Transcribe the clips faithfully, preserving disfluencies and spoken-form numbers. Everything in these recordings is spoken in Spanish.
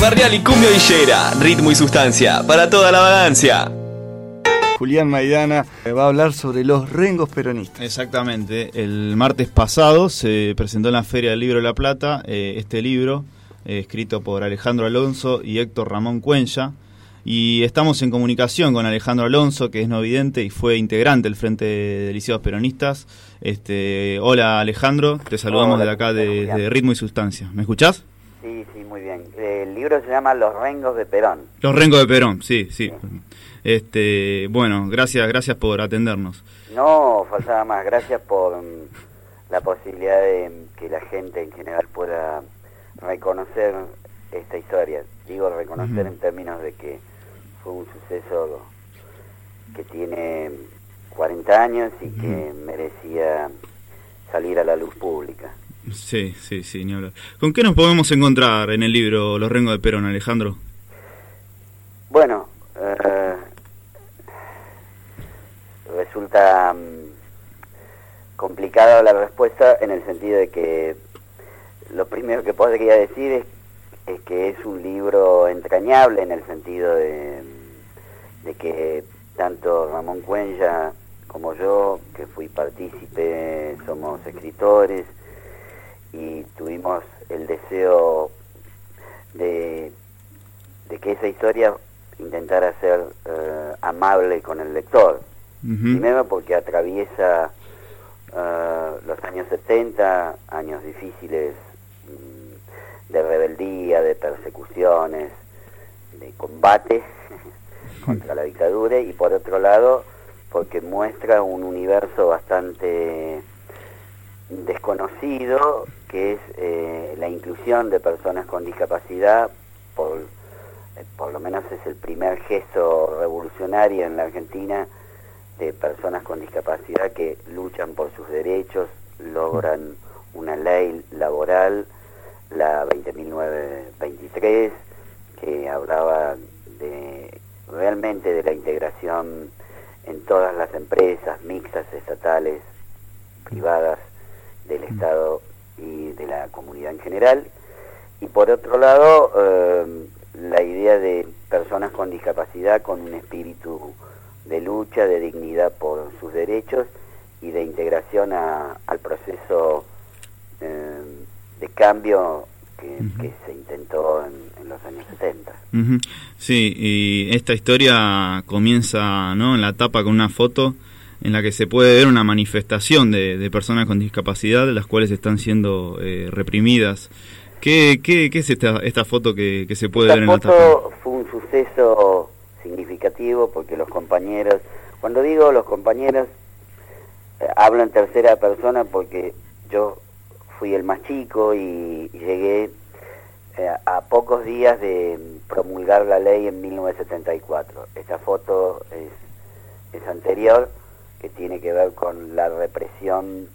barrial y cumbia villera, ritmo y sustancia para toda la vagancia. Julián Maidana va a hablar sobre los rengos peronistas. Exactamente, el martes pasado se presentó en la Feria del Libro de La Plata eh, este libro, eh, escrito por Alejandro Alonso y Héctor Ramón Cuenya, y estamos en comunicación con Alejandro Alonso, que es no vidente y fue integrante del Frente de Lisiados Peronistas. Este, hola Alejandro, te saludamos Hola, de acá de, de Ritmo y Sustancia. ¿Me escuchás? Sí, sí, muy bien. El libro se llama Los Rengos de Perón. Los Rengos de Perón, sí, sí. sí. Este, bueno, gracias, gracias por atendernos. No, faltaba más. Gracias por um, la posibilidad de um, que la gente en general pueda reconocer esta historia. Digo reconocer uh-huh. en términos de que fue un suceso que tiene cuarenta años y uh-huh. que merecía salir a la luz pública. Sí, sí, sí, ni hablar. ¿Con qué nos podemos encontrar en el libro Los Rengos de Perón, Alejandro? Bueno, eh, resulta um, complicada la respuesta en el sentido de que lo primero que podría decir es, es que es un libro entrañable en el sentido de, de que tanto Ramón Cuenya como yo, que fui partícipe, somos escritores y tuvimos el deseo de, de que esa historia intentara ser uh, amable con el lector. Uh-huh. Primero porque atraviesa uh, los años setenta, años difíciles um, de rebeldía, de persecuciones, de combate contra la dictadura, y por otro lado porque muestra un universo bastante desconocido, que es eh, la inclusión de personas con discapacidad. Por, eh, por lo menos es el primer gesto revolucionario en la Argentina de personas con discapacidad que luchan por sus derechos, logran una ley laboral, la veinte mil novecientos veintitrés, que hablaba de realmente de la integración en todas las empresas mixtas, estatales, privadas, del Estado y de la comunidad en general. Y por otro lado, eh, la idea de personas con discapacidad con un espíritu de lucha, de dignidad por sus derechos y de integración a, al proceso eh, de cambio que, uh-huh. que se intentó en, en los años setenta. Uh-huh. Sí, y esta historia comienza, ¿no?, en la tapa con una foto en la que se puede ver una manifestación de, de personas con discapacidad, las cuales están siendo eh, reprimidas. ¿Qué, qué, qué es esta, esta foto que, que se puede esta ver en la tapa? Esta foto fue un suceso significativo porque los compañeros, cuando digo los compañeros, eh, hablo en tercera persona porque yo fui el más chico y, y llegué eh, a pocos días de promulgar la ley en mil novecientos setenta y cuatro. Esta foto es, es anterior, que tiene que ver con la represión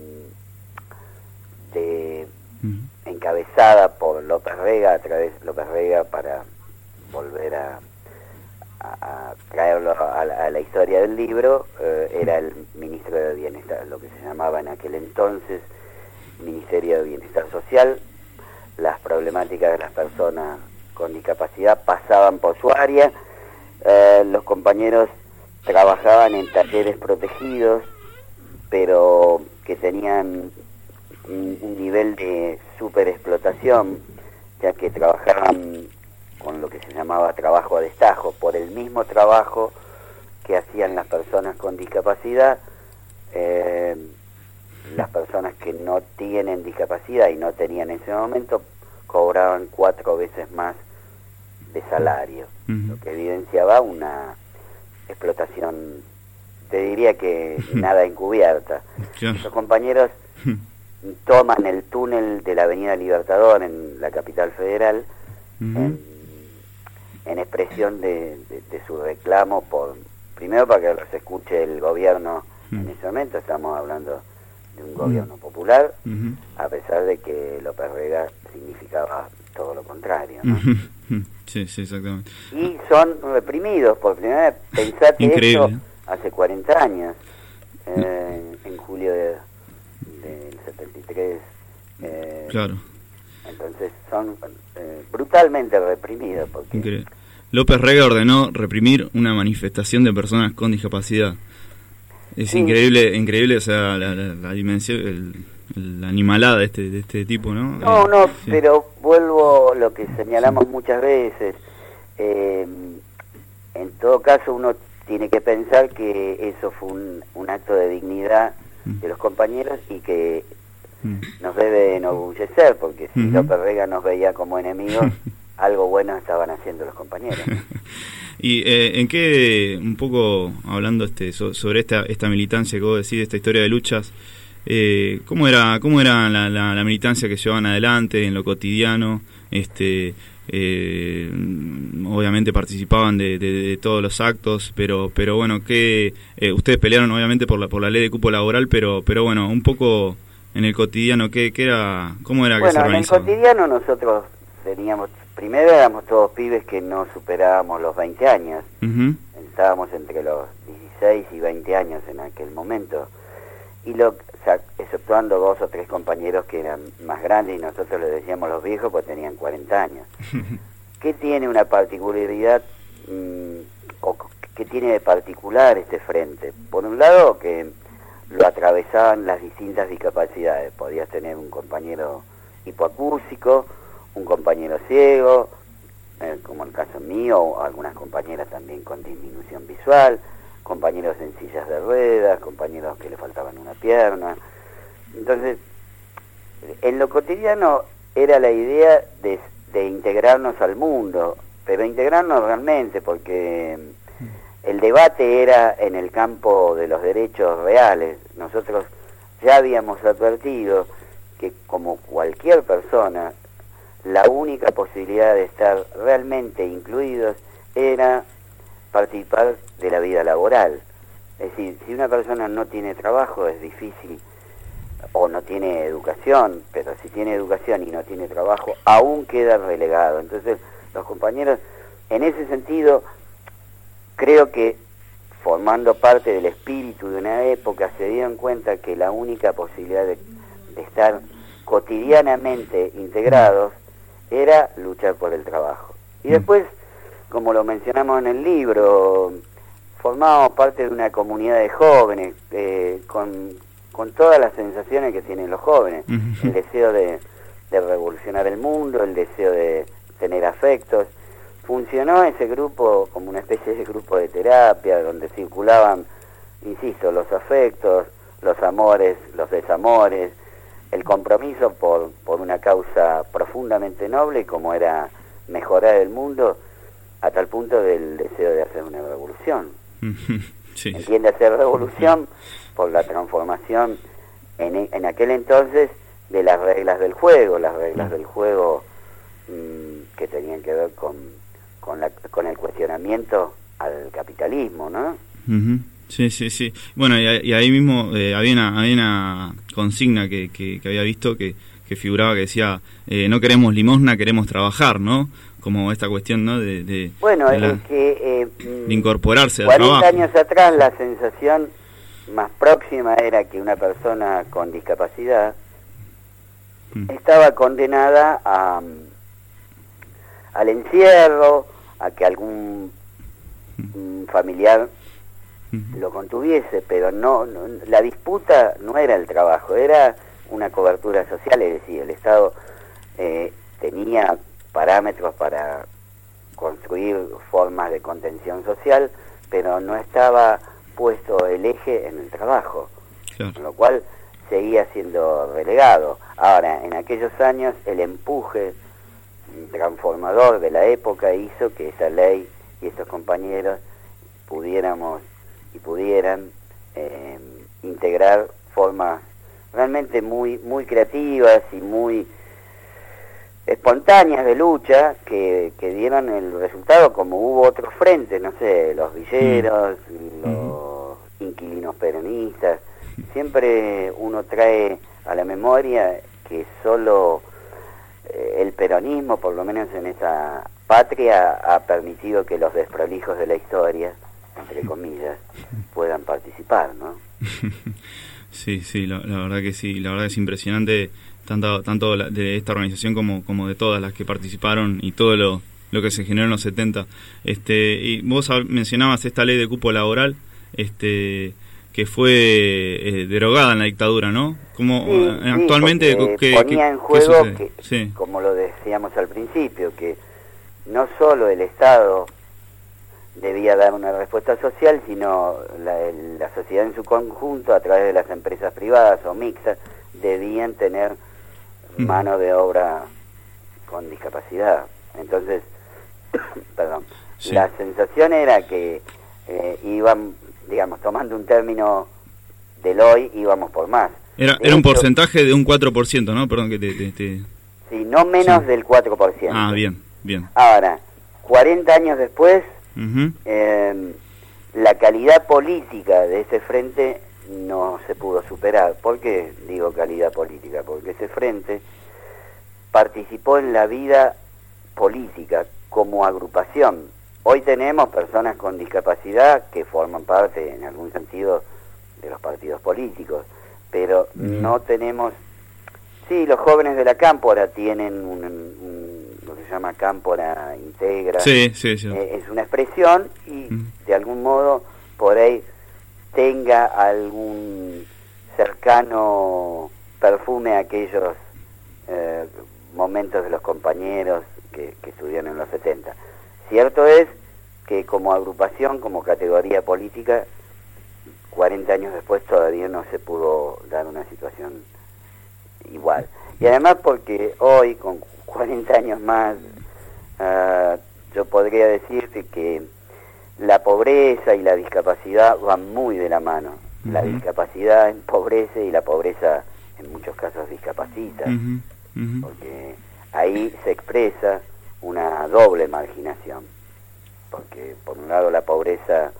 de, uh-huh. encabezada por López Rega, a través de López Rega, para volver a, a, a traerlo a la, a la historia del libro. Eh, era el ministro de Bienestar, lo que se llamaba en aquel entonces Ministerio de Bienestar Social. Las problemáticas de las personas con discapacidad pasaban por su área. Eh, los compañeros trabajaban en talleres protegidos, pero que tenían un, un nivel de superexplotación, ya que trabajaban con lo que se llamaba trabajo a destajo, por el mismo trabajo que hacían las personas con discapacidad. Eh, las personas que no tienen discapacidad y no tenían en ese momento cobraban cuatro veces más de salario, uh-huh. lo que evidenciaba una explotación, te diría que nada encubierta. Yeah. Los compañeros toman el túnel de la Avenida Libertador en la capital federal, uh-huh. en, en expresión de, de, de su reclamo por, primero para que los escuche el gobierno. Uh-huh. En ese momento estamos hablando de un gobierno uh-huh. popular, uh-huh. a pesar de que López Rega significaba todo lo contrario, ¿no? Uh-huh. Sí, sí, exactamente. Y son reprimidos por primera vez. Pensate Increíble. Esto hace cuarenta años, eh, en julio de, del setenta y tres. Eh, claro. Entonces son eh, brutalmente reprimidos. Porque Increíble. López Rega ordenó reprimir una manifestación de personas con discapacidad. Es sí. increíble, increíble, o sea, la, la, la dimensión, el, la animalada de este, de este tipo, ¿no? No, eh, no, sí. pero vuelvo a lo que señalamos sí. muchas veces. Eh, en todo caso, uno tiene que pensar que eso fue un, un acto de dignidad mm. de los compañeros y que mm. nos debe enorgullecer, porque si mm-hmm. López Rega nos veía como enemigos, algo bueno estaban haciendo los compañeros. Y eh, en qué, un poco hablando este so, sobre esta esta militancia que vos decís, esta historia de luchas, eh, ¿cómo era cómo era la, la, la militancia que llevaban adelante en lo cotidiano? Este eh, obviamente participaban de, de, de todos los actos, pero pero bueno, que eh, ustedes pelearon obviamente por la por la ley de cupo laboral, pero pero bueno, un poco en el cotidiano, ¿qué, qué era, cómo era bueno, que se organizaba? Bueno, en el cotidiano nosotros teníamos, primero éramos todos pibes que no superábamos los veinte años, uh-huh. estábamos entre los dieciséis y veinte años en aquel momento, y lo, o sea, exceptuando dos o tres compañeros que eran más grandes y nosotros les decíamos los viejos, pues tenían cuarenta años. ¿Qué tiene una particularidad, mmm, o qué tiene de particular este frente? Por un lado, que lo atravesaban las distintas discapacidades. Podías tener un compañero hipoacúsico, un compañero ciego, eh, como el caso mío, o algunas compañeras también con disminución visual, compañeros en sillas de ruedas, compañeros que le faltaban una pierna. Entonces, en lo cotidiano era la idea de, de integrarnos al mundo, pero integrarnos realmente, porque el debate era en el campo de los derechos reales. Nosotros ya habíamos advertido que, como cualquier persona, la única posibilidad de estar realmente incluidos era participar de la vida laboral. Es decir, si una persona no tiene trabajo es difícil, o no tiene educación, pero si tiene educación y no tiene trabajo, aún queda relegado. Entonces, los compañeros, en ese sentido, creo que formando parte del espíritu de una época, se dieron cuenta que la única posibilidad de, de estar cotidianamente integrados era luchar por el trabajo. Y después, como lo mencionamos en el libro, formamos parte de una comunidad de jóvenes, eh, con, con todas las sensaciones que tienen los jóvenes, el deseo de, de revolucionar el mundo, el deseo de tener afectos. Funcionó ese grupo como una especie de grupo de terapia, donde circulaban, insisto, los afectos, los amores, los desamores, el compromiso por, por una causa profundamente noble, como era mejorar el mundo, a tal punto del deseo de hacer una revolución. Sí. Entiende hacer revolución por la transformación en, en aquel entonces de las reglas del juego, las reglas del juego mmm, que tenían que ver con, con, la, con el cuestionamiento al capitalismo, ¿no? Uh-huh. Sí, sí, sí. Bueno, y, y ahí mismo eh, había, una, había una consigna que, que, que había visto que, que figuraba que decía, eh, no queremos limosna, queremos trabajar, ¿no? Como esta cuestión, ¿no? De, de bueno, de la, es que eh, de incorporarse al trabajo. cuarenta años atrás la sensación más próxima era que una persona con discapacidad mm. estaba condenada a al encierro, a que algún mm. familiar mm. lo contuviese, pero no, no la disputa no era el trabajo, era una cobertura social, es decir, el Estado eh, tenía parámetros para construir formas de contención social, pero no estaba puesto el eje en el trabajo, claro. Con lo cual seguía siendo relegado. Ahora, en aquellos años, el empuje transformador de la época hizo que esa ley y estos compañeros pudiéramos y pudieran eh, integrar formas realmente muy, muy creativas y muy espontáneas de lucha que, que dieron el resultado, como hubo otros frentes, no sé, los villeros, mm. los uh-huh. inquilinos peronistas. Siempre uno trae a la memoria que solo eh, el peronismo, por lo menos en esa patria, ha permitido que los desprolijos de la historia, entre comillas, puedan participar, ¿no? Sí, sí, la, la verdad que sí, la verdad es impresionante tanto, tanto de esta organización como, como de todas las que participaron y todo lo, lo que se generó en los setenta. Este, y vos mencionabas esta ley de cupo laboral, este, que fue eh, derogada en la dictadura, ¿no? Como sí, eh, actualmente sí, ¿qué, ponía qué, en juego qué que, sí. como lo decíamos al principio, que no solo el Estado debía dar una respuesta social, sino la, la sociedad en su conjunto, a través de las empresas privadas o mixtas, debían tener mano de obra con discapacidad. Entonces, perdón, sí. La sensación era que eh, iban, digamos, tomando un término del hoy, íbamos por más. Era, era un porcentaje de un cuatro por ciento, ¿no? Perdón que te... te, te... Sí, no menos sí. del cuatro por ciento. Ah, bien, bien. Ahora, cuarenta años después, uh-huh. eh, la calidad política de ese frente no se pudo superar. ¿Por qué digo calidad política? Porque ese frente participó en la vida política como agrupación. Hoy tenemos personas con discapacidad que forman parte, en algún sentido, de los partidos políticos, pero uh-huh. no tenemos... Sí, los jóvenes de la Cámpora tienen un, un, lo que se llama Cámpora Integra. Sí, sí, sí. Eh, es una expresión y uh-huh. de algún modo por ahí tenga algún cercano perfume a aquellos eh, momentos de los compañeros que, que estuvieron en los setenta. Cierto es que como agrupación, como categoría política, cuarenta años después todavía no se pudo dar una situación igual. Y además porque hoy, con cuarenta años más, uh, yo podría decirte que la pobreza y la discapacidad van muy de la mano. Uh-huh. La discapacidad empobrece y la pobreza en muchos casos discapacita, uh-huh. Uh-huh. porque ahí se expresa una doble marginación, porque por un lado la pobreza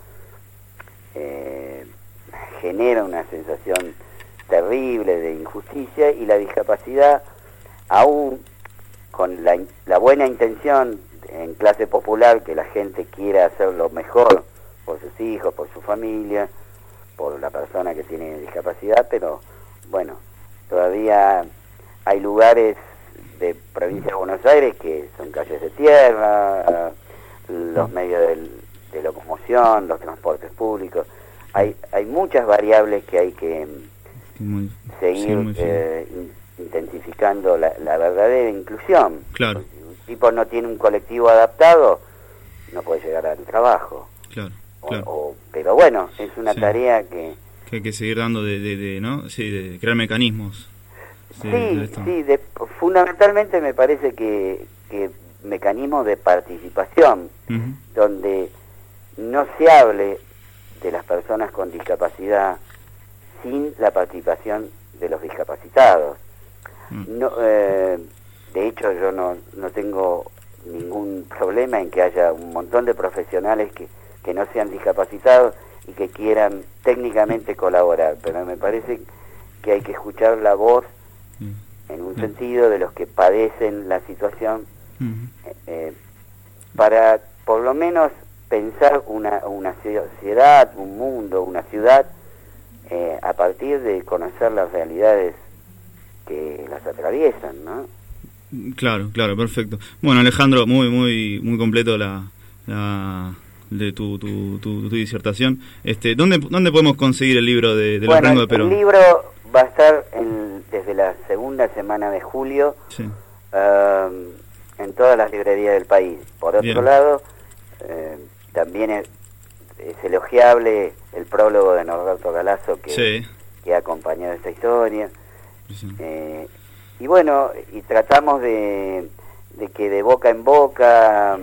eh, genera una sensación terrible de injusticia y la discapacidad, aún con la, la buena intención en clase popular que la gente quiera hacer lo mejor por sus hijos, por su familia, por la persona que tiene discapacidad, pero bueno, todavía hay lugares de provincia de Buenos Aires que son calles de tierra, los medios de, de locomoción, los transportes públicos, hay hay muchas variables que hay que muy, seguir sí, eh, intensificando la, la verdadera inclusión. Claro. Si un tipo no tiene un colectivo adaptado, no puede llegar al trabajo. Claro, o, claro. O, pero bueno, es una sí. tarea que... que hay que seguir dando de, de, de ¿no? Sí, de crear mecanismos. Sí, de sí, de, fundamentalmente me parece que, que mecanismos de participación, uh-huh. donde no se hable de las personas con discapacidad sin la participación de los discapacitados. Uh-huh. No, eh, de hecho, yo no, no tengo ningún problema en que haya un montón de profesionales que, que no sean discapacitados y que quieran técnicamente colaborar, pero me parece que hay que escuchar la voz en un sentido de los que padecen la situación, uh-huh. eh, para por lo menos pensar una, una sociedad, un mundo, una ciudad, eh, a partir de conocer las realidades que las atraviesan, ¿no? Claro, claro, perfecto. Bueno, Alejandro, muy muy muy completo la, la de tu, tu, tu, tu disertación. Este, ¿dónde dónde podemos conseguir el libro de, de bueno, los Rengos de Perón? El libro va a estar en, desde la segunda semana de julio, sí. uh, en todas las librerías del país. Por otro Bien. lado, eh, también es, es elogiable el prólogo de Norberto Galazo que, sí. que ha acompañado esta historia. Sí. Eh, y bueno, y tratamos de, de que de boca en boca,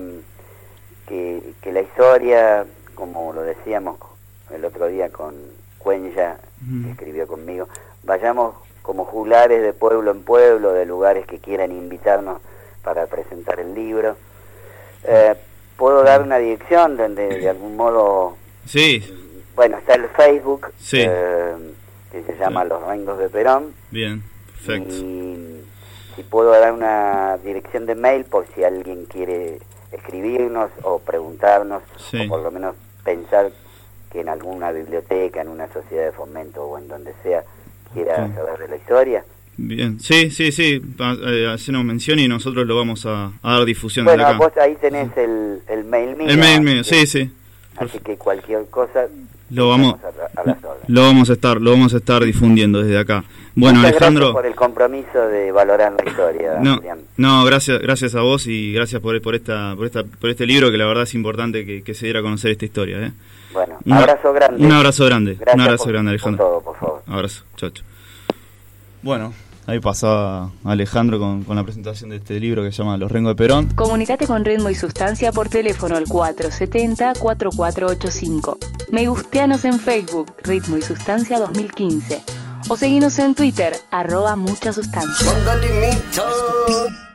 que, que la historia, como lo decíamos el otro día con Cuenya, mm. que escribió conmigo, vayamos como juglares de pueblo en pueblo, de lugares que quieran invitarnos para presentar el libro. Eh, ¿Puedo dar una dirección donde de algún modo... Sí. Bueno, está el Facebook, sí. eh, que se llama sí. Los Rengos de Perón. Bien, perfecto. Y si puedo dar una dirección de mail por si alguien quiere escribirnos o preguntarnos, sí. o por lo menos pensar que en alguna biblioteca, en una sociedad de fomento o en donde sea, quiera sí. saber de la historia. Bien, sí, sí, sí, eh, hacenos mención y nosotros lo vamos a, a dar difusión bueno, desde acá. Vos ahí tenés el, el mail mío. El mail mío, sí, sí. Así que cualquier cosa lo vamos a, a las lo vamos a estar lo vamos a estar difundiendo desde acá. Bueno, Muchas Alejandro, gracias por el compromiso de valorar la historia. no, Julián. no, gracias, gracias a vos y gracias por por esta por esta por este libro, que la verdad es importante que, que se diera a conocer esta historia, ¿eh? Bueno, un abrazo grande. Un abrazo grande, gracias un abrazo por, grande, Alejandro. Por todo, por favor. Abrazo, chao, chao. Bueno, ahí pasaba Alejandro con, con la presentación de este libro que se llama Los Rengos de Perón. Comunicate con Ritmo y Sustancia por teléfono al cuatro siete cero, cuatro cuatro ocho cinco. Me gusteanos en Facebook, Ritmo y Sustancia dos mil quince. O seguinos en Twitter, arroba mucha sustancia.